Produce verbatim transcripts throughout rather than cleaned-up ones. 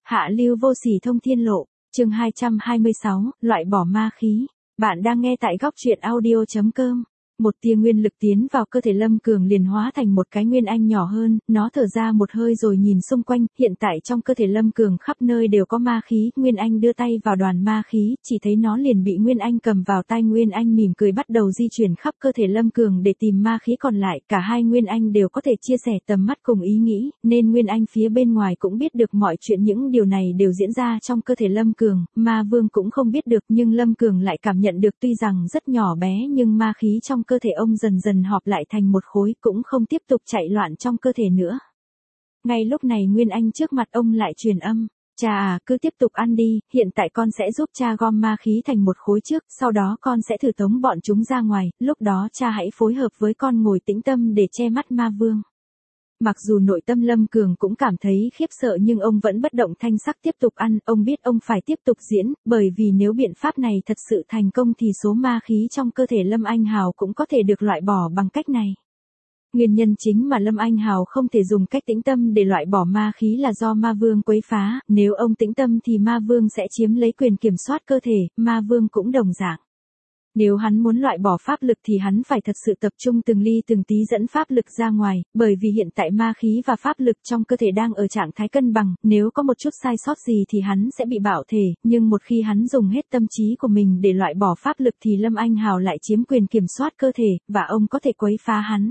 Hạ lưu vô sỉ thông thiên lộ, chương hai trăm hai mươi sáu, loại bỏ ma khí. Bạn đang nghe tại góc truyện audio chấm com. Một tia nguyên lực tiến vào cơ thể Lâm Cường liền hóa thành một cái nguyên anh nhỏ hơn, nó thở ra một hơi rồi nhìn xung quanh, hiện tại trong cơ thể Lâm Cường khắp nơi đều có ma khí, Nguyên Anh đưa tay vào đoàn ma khí, chỉ thấy nó liền bị Nguyên Anh cầm vào tay, Nguyên Anh mỉm cười bắt đầu di chuyển khắp cơ thể Lâm Cường để tìm ma khí còn lại, cả hai Nguyên Anh đều có thể chia sẻ tầm mắt cùng ý nghĩ, nên Nguyên Anh phía bên ngoài cũng biết được mọi chuyện, những điều này đều diễn ra trong cơ thể Lâm Cường, Ma Vương cũng không biết được nhưng Lâm Cường lại cảm nhận được, tuy rằng rất nhỏ bé nhưng ma khí trong cơ thể ông dần dần họp lại thành một khối, cũng không tiếp tục chạy loạn trong cơ thể nữa. Ngay lúc này Nguyên Anh trước mặt ông lại truyền âm, cha à, cứ tiếp tục ăn đi, hiện tại con sẽ giúp cha gom ma khí thành một khối trước, sau đó con sẽ thử tống bọn chúng ra ngoài, lúc đó cha hãy phối hợp với con ngồi tĩnh tâm để che mắt Ma Vương. Mặc dù nội tâm Lâm Cường cũng cảm thấy khiếp sợ nhưng ông vẫn bất động thanh sắc tiếp tục ăn, ông biết ông phải tiếp tục diễn, bởi vì nếu biện pháp này thật sự thành công thì số ma khí trong cơ thể Lâm Anh Hào cũng có thể được loại bỏ bằng cách này. Nguyên nhân chính mà Lâm Anh Hào không thể dùng cách tĩnh tâm để loại bỏ ma khí là do Ma Vương quấy phá, nếu ông tĩnh tâm thì Ma Vương sẽ chiếm lấy quyền kiểm soát cơ thể, Ma Vương cũng đồng dạng. Nếu hắn muốn loại bỏ pháp lực thì hắn phải thật sự tập trung từng ly từng tí dẫn pháp lực ra ngoài, bởi vì hiện tại ma khí và pháp lực trong cơ thể đang ở trạng thái cân bằng, nếu có một chút sai sót gì thì hắn sẽ bị bạo thể, nhưng một khi hắn dùng hết tâm trí của mình để loại bỏ pháp lực thì Lâm Anh Hào lại chiếm quyền kiểm soát cơ thể, và ông có thể quấy phá hắn.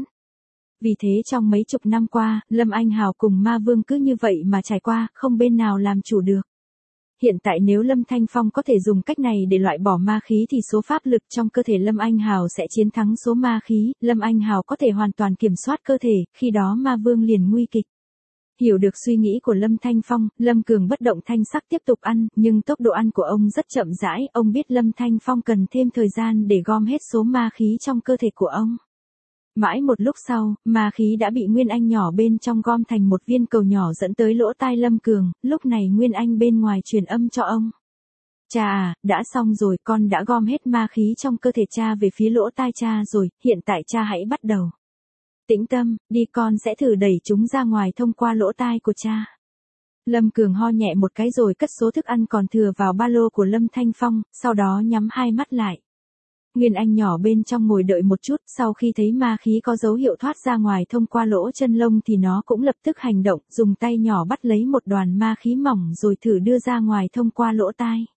Vì thế trong mấy chục năm qua, Lâm Anh Hào cùng Ma Vương cứ như vậy mà trải qua, không bên nào làm chủ được. Hiện tại nếu Lâm Thanh Phong có thể dùng cách này để loại bỏ ma khí thì số pháp lực trong cơ thể Lâm Anh Hào sẽ chiến thắng số ma khí, Lâm Anh Hào có thể hoàn toàn kiểm soát cơ thể, khi đó Ma Vương liền nguy kịch. Hiểu được suy nghĩ của Lâm Thanh Phong, Lâm Cường bất động thanh sắc tiếp tục ăn, nhưng tốc độ ăn của ông rất chậm rãi, ông biết Lâm Thanh Phong cần thêm thời gian để gom hết số ma khí trong cơ thể của ông. Mãi một lúc sau, ma khí đã bị Nguyên Anh nhỏ bên trong gom thành một viên cầu nhỏ dẫn tới lỗ tai Lâm Cường, lúc này Nguyên Anh bên ngoài truyền âm cho ông. Cha à, đã xong rồi, con đã gom hết ma khí trong cơ thể cha về phía lỗ tai cha rồi, hiện tại cha hãy bắt đầu. Tĩnh tâm, đi, con sẽ thử đẩy chúng ra ngoài thông qua lỗ tai của cha. Lâm Cường ho nhẹ một cái rồi cất số thức ăn còn thừa vào ba lô của Lâm Thanh Phong, sau đó nhắm hai mắt lại. Nguyên Anh nhỏ bên trong ngồi đợi một chút, sau khi thấy ma khí có dấu hiệu thoát ra ngoài thông qua lỗ chân lông thì nó cũng lập tức hành động, dùng tay nhỏ bắt lấy một đoàn ma khí mỏng rồi thử đưa ra ngoài thông qua lỗ tai.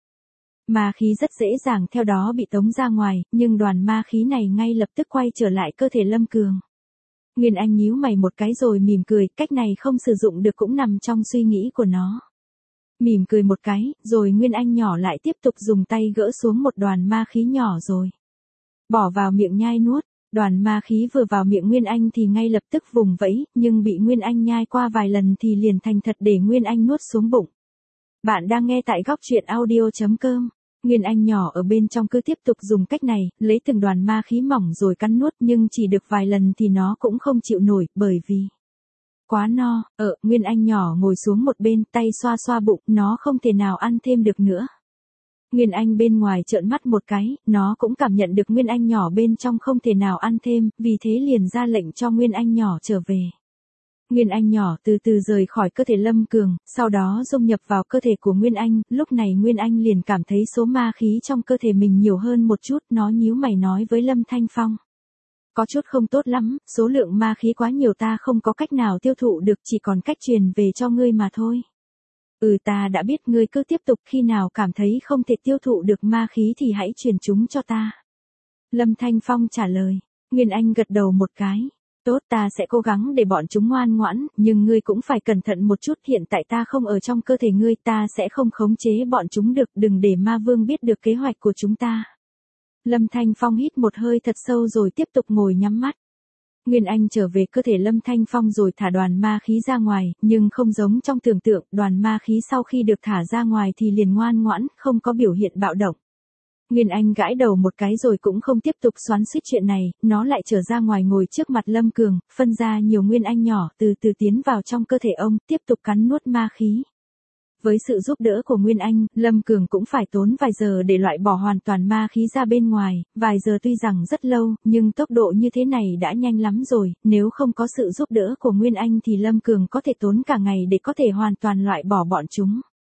Ma khí rất dễ dàng theo đó bị tống ra ngoài, nhưng đoàn ma khí này ngay lập tức quay trở lại cơ thể Lâm Cường. Nguyên Anh nhíu mày một cái rồi mỉm cười, cách này không sử dụng được cũng nằm trong suy nghĩ của nó. Mỉm cười một cái, rồi Nguyên Anh nhỏ lại tiếp tục dùng tay gỡ xuống một đoàn ma khí nhỏ rồi bỏ vào miệng nhai nuốt. Đoàn ma khí vừa vào miệng Nguyên Anh thì ngay lập tức vùng vẫy, nhưng bị Nguyên Anh nhai qua vài lần thì liền thành thật để Nguyên Anh nuốt xuống bụng. Bạn đang nghe tại góc truyện audio chấm com. Nguyên Anh nhỏ ở bên trong cứ tiếp tục dùng cách này, lấy từng đoàn ma khí mỏng rồi cắn nuốt, nhưng chỉ được vài lần thì nó cũng không chịu nổi, bởi vì quá no. Ờ, Nguyên Anh nhỏ ngồi xuống một bên, tay xoa xoa bụng, nó không thể nào ăn thêm được nữa. Nguyên Anh bên ngoài trợn mắt một cái, nó cũng cảm nhận được Nguyên Anh nhỏ bên trong không thể nào ăn thêm, vì thế liền ra lệnh cho Nguyên Anh nhỏ trở về. Nguyên Anh nhỏ từ từ rời khỏi cơ thể Lâm Cường, sau đó dung nhập vào cơ thể của Nguyên Anh, lúc này Nguyên Anh liền cảm thấy số ma khí trong cơ thể mình nhiều hơn một chút, nó nhíu mày nói với Lâm Thanh Phong. Có chút không tốt lắm, số lượng ma khí quá nhiều, ta không có cách nào tiêu thụ được, chỉ còn cách truyền về cho ngươi mà thôi. Ừ, ta đã biết, ngươi cứ tiếp tục, khi nào cảm thấy không thể tiêu thụ được ma khí thì hãy truyền chúng cho ta. Lâm Thanh Phong trả lời. Nguyên Anh gật đầu một cái. Tốt, ta sẽ cố gắng để bọn chúng ngoan ngoãn, nhưng ngươi cũng phải cẩn thận một chút, hiện tại ta không ở trong cơ thể ngươi, ta sẽ không khống chế bọn chúng được, đừng để Ma Vương biết được kế hoạch của chúng ta. Lâm Thanh Phong hít một hơi thật sâu rồi tiếp tục ngồi nhắm mắt. Nguyên Anh trở về cơ thể Lâm Thanh Phong rồi thả đoàn ma khí ra ngoài, nhưng không giống trong tưởng tượng, đoàn ma khí sau khi được thả ra ngoài thì liền ngoan ngoãn, không có biểu hiện bạo động. Nguyên Anh gãi đầu một cái rồi cũng không tiếp tục xoắn xuýt chuyện này, nó lại trở ra ngoài ngồi trước mặt Lâm Cường, phân ra nhiều Nguyên Anh nhỏ từ từ tiến vào trong cơ thể ông, tiếp tục cắn nuốt ma khí. Với sự giúp đỡ của Nguyên Anh, Lâm Cường cũng phải tốn vài giờ để loại bỏ hoàn toàn ma khí ra bên ngoài, vài giờ tuy rằng rất lâu, nhưng tốc độ như thế này đã nhanh lắm rồi, nếu không có sự giúp đỡ của Nguyên Anh thì Lâm Cường có thể tốn cả ngày để có thể hoàn toàn loại bỏ bọn chúng.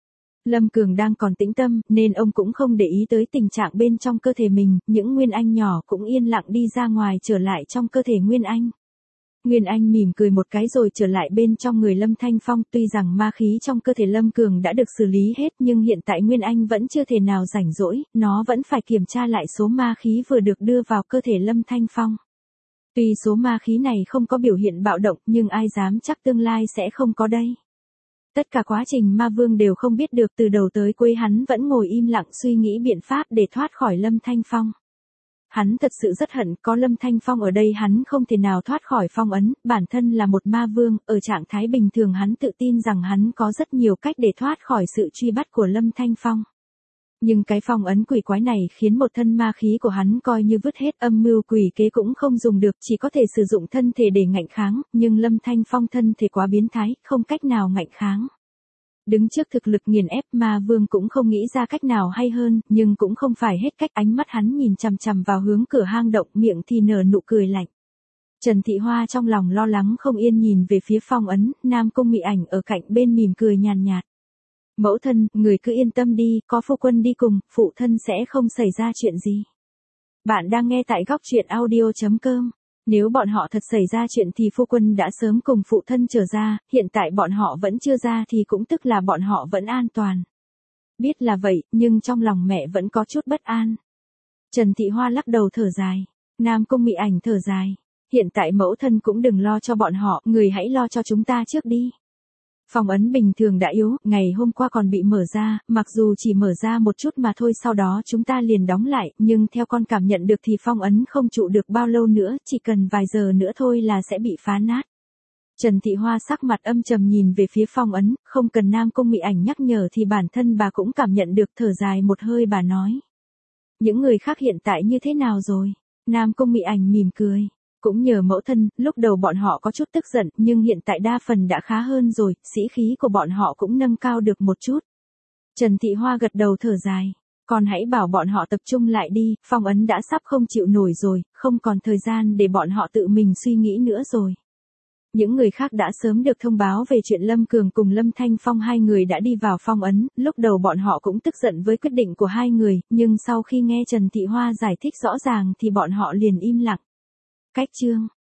Lâm Cường đang còn tĩnh tâm, nên ông cũng không để ý tới tình trạng bên trong cơ thể mình, những Nguyên Anh nhỏ cũng yên lặng đi ra ngoài trở lại trong cơ thể Nguyên Anh. Nguyên Anh mỉm cười một cái rồi trở lại bên trong người Lâm Thanh Phong, tuy rằng ma khí trong cơ thể Lâm Cường đã được xử lý hết nhưng hiện tại Nguyên Anh vẫn chưa thể nào rảnh rỗi, nó vẫn phải kiểm tra lại số ma khí vừa được đưa vào cơ thể Lâm Thanh Phong. Tuy số ma khí này không có biểu hiện bạo động nhưng ai dám chắc tương lai sẽ không có đây. Tất cả quá trình ma vương đều không biết được, từ đầu tới cuối hắn vẫn ngồi im lặng suy nghĩ biện pháp để thoát khỏi Lâm Thanh Phong. Hắn thật sự rất hận, có Lâm Thanh Phong ở đây hắn không thể nào thoát khỏi phong ấn, bản thân là một ma vương, ở trạng thái bình thường hắn tự tin rằng hắn có rất nhiều cách để thoát khỏi sự truy bắt của Lâm Thanh Phong. Nhưng cái phong ấn quỷ quái này khiến một thân ma khí của hắn coi như vứt hết, âm mưu quỷ kế cũng không dùng được, chỉ có thể sử dụng thân thể để ngạnh kháng, nhưng Lâm Thanh Phong thân thể quá biến thái, không cách nào ngạnh kháng. Đứng trước thực lực nghiền ép, ma vương cũng không nghĩ ra cách nào hay hơn, nhưng cũng không phải hết cách, ánh mắt hắn nhìn chằm chằm vào hướng cửa hang động, miệng thì nở nụ cười lạnh. Trần Thị Hoa trong lòng lo lắng không yên nhìn về phía phong ấn, Nam Cung Mị Ảnh ở cạnh bên mỉm cười nhàn nhạt. Mẫu thân, người cứ yên tâm đi, có phu quân đi cùng, phụ thân sẽ không xảy ra chuyện gì. Bạn đang nghe tại góc truyện audio chấm com. Nếu bọn họ thật xảy ra chuyện thì phu quân đã sớm cùng phụ thân trở ra, hiện tại bọn họ vẫn chưa ra thì cũng tức là bọn họ vẫn an toàn. Biết là vậy, nhưng trong lòng mẹ vẫn có chút bất an. Trần Thị Hoa lắc đầu thở dài. Nam Cung Mị Ảnh thở dài. Hiện tại mẫu thân cũng đừng lo cho bọn họ, người hãy lo cho chúng ta trước đi. Phong ấn bình thường đã yếu, ngày hôm qua còn bị mở ra, mặc dù chỉ mở ra một chút mà thôi, sau đó chúng ta liền đóng lại, nhưng theo con cảm nhận được thì phong ấn không trụ được bao lâu nữa, chỉ cần vài giờ nữa thôi là sẽ bị phá nát. Trần Thị Hoa sắc mặt âm trầm nhìn về phía phong ấn, không cần Nam Cung Mị Ảnh nhắc nhở thì bản thân bà cũng cảm nhận được, thở dài một hơi bà nói. Những người khác hiện tại như thế nào rồi? Nam Cung Mị Ảnh mỉm cười. Cũng nhờ mẫu thân, lúc đầu bọn họ có chút tức giận, nhưng hiện tại đa phần đã khá hơn rồi, sĩ khí của bọn họ cũng nâng cao được một chút. Trần Thị Hoa gật đầu thở dài. Con hãy bảo bọn họ tập trung lại đi, phong ấn đã sắp không chịu nổi rồi, không còn thời gian để bọn họ tự mình suy nghĩ nữa rồi. Những người khác đã sớm được thông báo về chuyện Lâm Cường cùng Lâm Thanh Phong hai người đã đi vào phong ấn, lúc đầu bọn họ cũng tức giận với quyết định của hai người, nhưng sau khi nghe Trần Thị Hoa giải thích rõ ràng thì bọn họ liền im lặng. Cách chương